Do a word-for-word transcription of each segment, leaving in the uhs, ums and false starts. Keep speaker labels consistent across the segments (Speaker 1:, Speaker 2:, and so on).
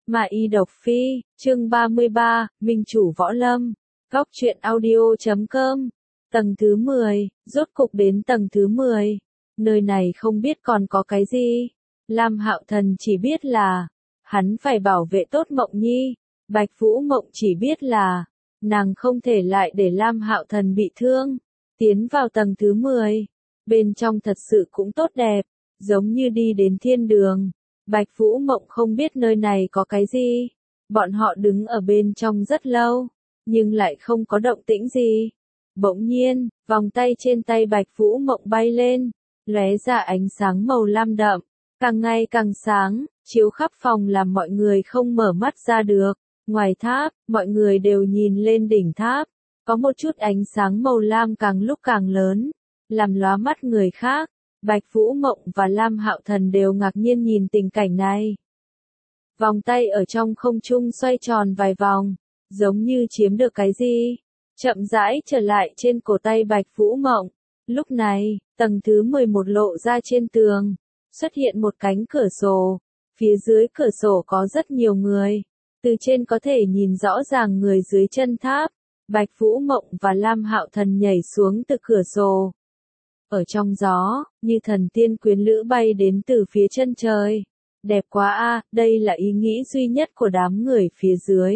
Speaker 1: Mà y độc phi, chương ba mươi ba, Minh chủ võ lâm, góc truyện audio chấm com, tầng thứ mười, rốt cục đến tầng thứ mười. Nơi này không biết còn có cái gì. Lam Hạo Thần chỉ biết là, hắn phải bảo vệ tốt Mộng Nhi. Bạch Vũ Mộng chỉ biết là, nàng không thể lại để Lam Hạo Thần bị thương. Tiến vào tầng thứ mười, bên trong thật sự cũng tốt đẹp, giống như đi đến thiên đường. Bạch Vũ Mộng không biết nơi này có cái gì. Bọn họ đứng ở bên trong rất lâu, nhưng lại không có động tĩnh gì. Bỗng nhiên, vòng tay trên tay Bạch Vũ Mộng bay lên, lóe ra ánh sáng màu lam đậm, càng ngày càng sáng, chiếu khắp phòng làm mọi người không mở mắt ra được. Ngoài tháp, mọi người đều nhìn lên đỉnh tháp, có một chút ánh sáng màu lam càng lúc càng lớn, làm lóa mắt người khác. Bạch Vũ Mộng và Lam Hạo Thần đều ngạc nhiên nhìn tình cảnh này. Vòng tay ở trong không trung xoay tròn vài vòng, giống như chiếm được cái gì, chậm rãi trở lại trên cổ tay Bạch Vũ Mộng. Lúc này, tầng thứ mười một lộ ra trên tường, xuất hiện một cánh cửa sổ, phía dưới cửa sổ có rất nhiều người, từ trên có thể nhìn rõ ràng người dưới chân tháp. Bạch Vũ Mộng và Lam Hạo Thần nhảy xuống từ cửa sổ. Ở trong gió, như thần tiên quyến lữ bay đến từ phía chân trời. Đẹp quá a, đây là ý nghĩ duy nhất của đám người phía dưới.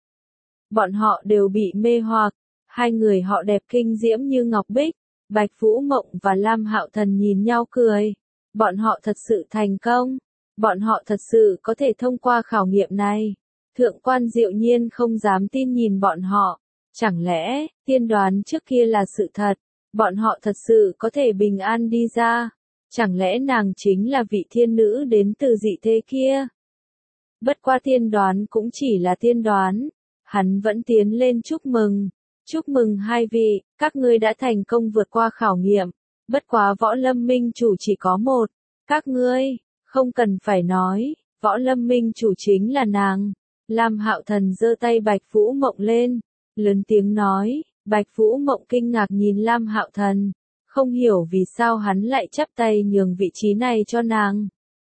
Speaker 1: Bọn họ đều bị mê hoặc, hai người họ đẹp kinh diễm như ngọc bích. Bạch Vũ Mộng và Lam Hạo Thần nhìn nhau cười. Bọn họ thật sự thành công. Bọn họ thật sự có thể thông qua khảo nghiệm này. Thượng quan Diệu Nhiên không dám tin nhìn bọn họ. Chẳng lẽ, tiên đoán trước kia là sự thật? Bọn họ thật sự có thể bình an đi ra. Chẳng lẽ nàng chính là vị thiên nữ đến từ dị thế kia? Bất qua tiên đoán cũng chỉ là tiên đoán. Hắn vẫn tiến lên chúc mừng. Chúc mừng hai vị, các ngươi đã thành công vượt qua khảo nghiệm. Bất quá võ lâm minh chủ chỉ có một. Các ngươi, không cần phải nói, võ lâm minh chủ chính là nàng. Lam Hạo Thần giơ tay Bạch Vũ Mộng lên, lớn tiếng nói. Bạch Vũ Mộng kinh ngạc nhìn Lam Hạo Thần, không hiểu vì sao hắn lại chắp tay nhường vị trí này cho nàng.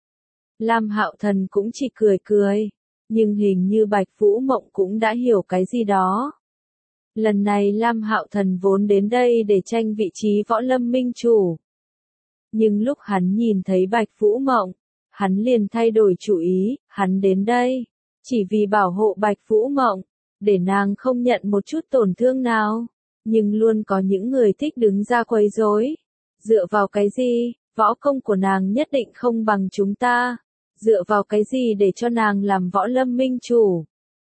Speaker 1: Lam Hạo Thần cũng chỉ cười cười, nhưng hình như Bạch Vũ Mộng cũng đã hiểu cái gì đó. Lần này Lam Hạo Thần vốn đến đây để tranh vị trí võ lâm minh chủ. Nhưng lúc hắn nhìn thấy Bạch Vũ Mộng, hắn liền thay đổi chủ ý, hắn đến đây chỉ vì bảo hộ Bạch Vũ Mộng, để nàng không nhận một chút tổn thương nào. Nhưng luôn có những người thích đứng ra quấy rối. Dựa vào cái gì, võ công của nàng nhất định không bằng chúng ta. Dựa vào cái gì để cho nàng làm võ lâm minh chủ?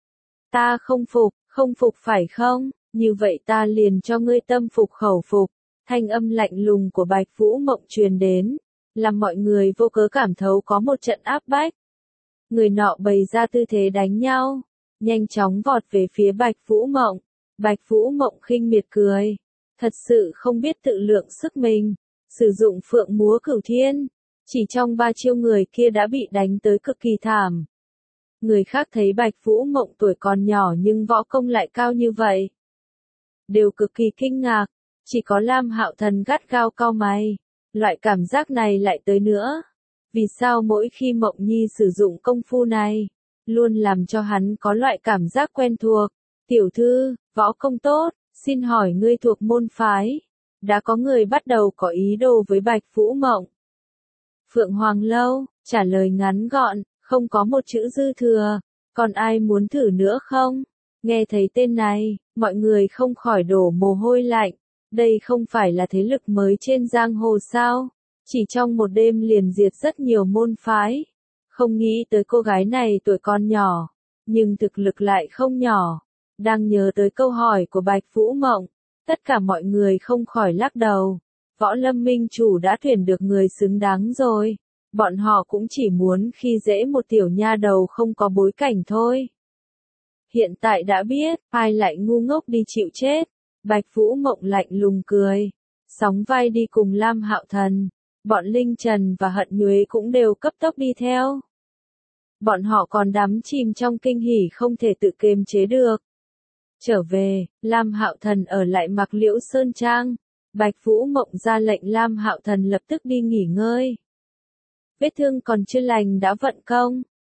Speaker 1: Ta không phục, không phục phải không? Như vậy ta liền cho ngươi tâm phục khẩu phục. Thanh âm lạnh lùng của Bạch Vũ Mộng truyền đến, làm mọi người vô cớ cảm thấu có một trận áp bách. Người nọ bày ra tư thế đánh nhau, nhanh chóng vọt về phía Bạch Vũ Mộng. Bạch Vũ Mộng khinh miệt cười, thật sự không biết tự lượng sức mình, sử dụng phượng múa cửu thiên, chỉ trong ba chiêu người kia đã bị đánh tới cực kỳ thảm. Người khác thấy Bạch Vũ Mộng tuổi còn nhỏ nhưng võ công lại cao như vậy, đều cực kỳ kinh ngạc, chỉ có Lam Hạo Thần gắt gao cau mày, loại cảm giác này lại tới nữa. Vì sao mỗi khi Mộng Nhi sử dụng công phu này, luôn làm cho hắn có loại cảm giác quen thuộc? Tiểu thư, võ công tốt, xin hỏi ngươi thuộc môn phái? Đã có người bắt đầu có ý đồ với Bạch Vũ Mộng. Phượng Hoàng Lâu, trả lời ngắn gọn, không có một chữ dư thừa, còn ai muốn thử nữa không? Nghe thấy tên này, mọi người không khỏi đổ mồ hôi lạnh, đây không phải là thế lực mới trên giang hồ sao? Chỉ trong một đêm liền diệt rất nhiều môn phái. Không nghĩ tới cô gái này tuổi còn nhỏ, nhưng thực lực lại không nhỏ. Đang nhớ tới câu hỏi của Bạch Vũ Mộng, tất cả mọi người không khỏi lắc đầu. Võ lâm minh chủ đã tuyển được người xứng đáng rồi. Bọn họ cũng chỉ muốn khi dễ một tiểu nha đầu không có bối cảnh thôi. Hiện tại đã biết, ai lại ngu ngốc đi chịu chết. Bạch Vũ Mộng lạnh lùng cười, sóng vai đi cùng Lam Hạo Thần. Bọn Linh Trần và Hận Nhuế cũng đều cấp tốc đi theo. Bọn họ còn đắm chìm trong kinh hỉ không thể tự kiềm chế được. Trở về, Lam Hạo Thần ở lại Mạc Liễu Sơn Trang. Bạch Vũ Mộng ra lệnh Lam Hạo Thần lập tức đi nghỉ ngơi. Vết thương còn chưa lành đã vận công,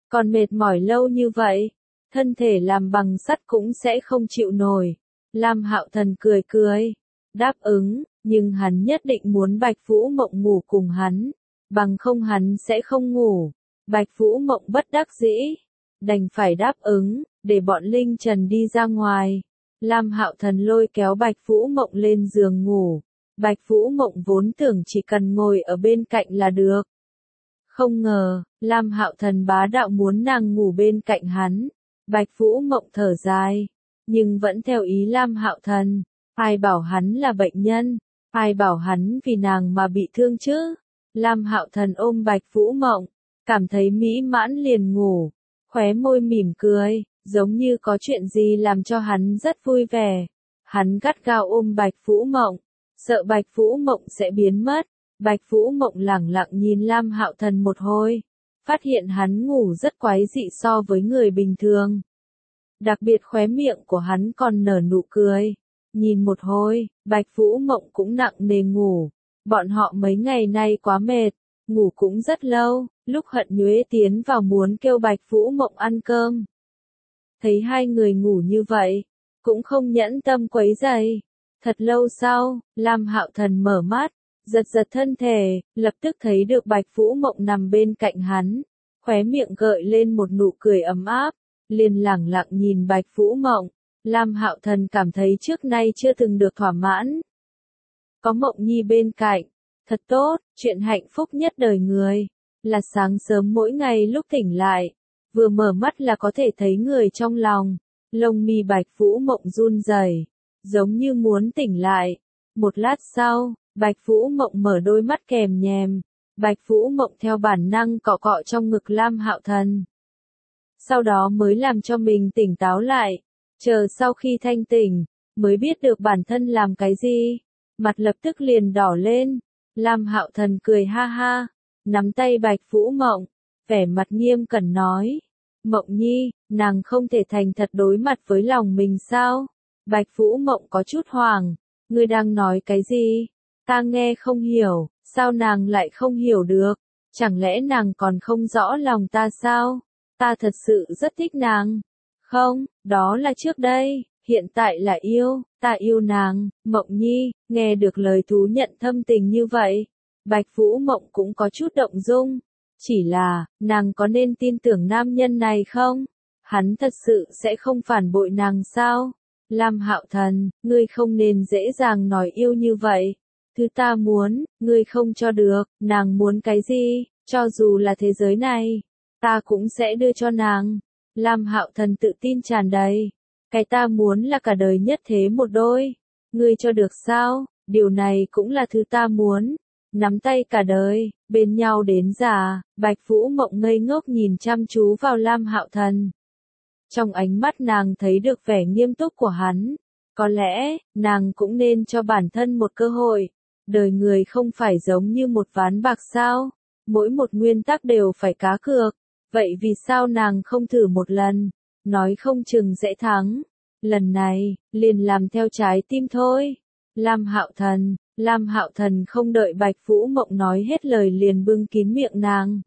Speaker 1: Còn mệt mỏi lâu như vậy, thân thể làm bằng sắt cũng sẽ không chịu nổi. Lam Hạo Thần cười cười, đáp ứng, nhưng hắn nhất định muốn Bạch Vũ Mộng ngủ cùng hắn, bằng không hắn sẽ không ngủ. Bạch Vũ Mộng bất đắc dĩ, đành phải đáp ứng, để bọn Linh Trần đi ra ngoài. Lam Hạo Thần lôi kéo Bạch Vũ Mộng lên giường ngủ. Bạch Vũ Mộng vốn tưởng chỉ cần ngồi ở bên cạnh là được. Không ngờ, Lam Hạo Thần bá đạo muốn nàng ngủ bên cạnh hắn. Bạch Vũ Mộng thở dài, nhưng vẫn theo ý Lam Hạo Thần. Ai bảo hắn là bệnh nhân, ai bảo hắn vì nàng mà bị thương chứ. Lam Hạo Thần ôm Bạch Vũ Mộng, cảm thấy mỹ mãn liền ngủ, khóe môi mỉm cười, giống như có chuyện gì làm cho hắn rất vui vẻ. Hắn gắt gao ôm Bạch Vũ Mộng, sợ Bạch Vũ Mộng sẽ biến mất. Bạch Vũ Mộng lẳng lặng nhìn Lam Hạo Thần một hồi, phát hiện hắn ngủ rất quái dị so với người bình thường. Đặc biệt khóe miệng của hắn còn nở nụ cười. Nhìn một hồi, Bạch Vũ Mộng cũng nặng nề ngủ. Bọn họ mấy ngày nay quá mệt, ngủ cũng rất lâu. Lúc Hận Nhuế tiến vào muốn kêu Bạch Vũ Mộng ăn cơm. Thấy hai người ngủ như vậy, cũng không nhẫn tâm quấy rầy. Thật lâu sau, Lam Hạo Thần mở mắt, giật giật thân thể, lập tức thấy được Bạch Vũ Mộng nằm bên cạnh hắn, khóe miệng gợi lên một nụ cười ấm áp, liền lẳng lặng nhìn Bạch Vũ Mộng. Lam Hạo Thần cảm thấy trước nay chưa từng được thỏa mãn. Có Mộng Nhi bên cạnh, thật tốt, chuyện hạnh phúc nhất đời người, là sáng sớm mỗi ngày lúc tỉnh lại, vừa mở mắt là có thể thấy người trong lòng. Lông mi Bạch Vũ Mộng run rẩy, giống như muốn tỉnh lại. Một lát sau, Bạch Vũ Mộng mở đôi mắt kèm nhèm. Bạch Vũ Mộng theo bản năng cọ cọ trong ngực Lam Hạo Thần. Sau đó mới làm cho mình tỉnh táo lại. Chờ sau khi thanh tỉnh, mới biết được bản thân làm cái gì. Mặt lập tức liền đỏ lên. Lam Hạo Thần cười ha ha, nắm tay Bạch Vũ Mộng, vẻ mặt nghiêm cẩn nói. Mộng Nhi, nàng không thể thành thật đối mặt với lòng mình sao? Bạch Vũ Mộng có chút hoảng. Ngươi đang nói cái gì? Ta nghe không hiểu, sao nàng lại không hiểu được? Chẳng lẽ nàng còn không rõ lòng ta sao? Ta thật sự rất thích nàng. Không, đó là trước đây, hiện tại là yêu, ta yêu nàng. Mộng Nhi, nghe được lời thú nhận thâm tình như vậy, Bạch Vũ Mộng cũng có chút động dung. Chỉ là, nàng có nên tin tưởng nam nhân này không? Hắn thật sự sẽ không phản bội nàng sao? Lam Hạo Thần, ngươi không nên dễ dàng nói yêu như vậy. Thứ ta muốn, ngươi không cho được. Nàng muốn cái gì, cho dù là thế giới này, ta cũng sẽ đưa cho nàng. Lam Hạo Thần tự tin tràn đầy. Cái ta muốn là cả đời nhất thế một đôi. Ngươi cho được sao? Điều này cũng là thứ ta muốn. Nắm tay cả đời, bên nhau đến già. Bạch Vũ Mộng ngây ngốc nhìn chăm chú vào Lam Hạo Thần. Trong ánh mắt nàng thấy được vẻ nghiêm túc của hắn. Có lẽ, nàng cũng nên cho bản thân một cơ hội. Đời người không phải giống như một ván bạc sao? Mỗi một nguyên tắc đều phải cá cược. Vậy vì sao nàng không thử một lần? Nói không chừng sẽ thắng. Lần này, liền làm theo trái tim thôi. Lam Hạo Thần, Lam Hạo Thần không đợi Bạch Vũ Mộng nói hết lời liền bưng kín miệng nàng.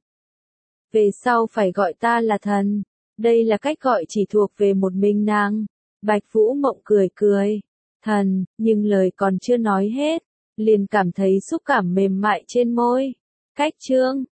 Speaker 1: Về sau phải gọi ta là thần. Đây là cách gọi chỉ thuộc về một mình nàng. Bạch Vũ Mộng cười cười. Thần, nhưng lời còn chưa nói hết, liền cảm thấy xúc cảm mềm mại trên môi. Cách chương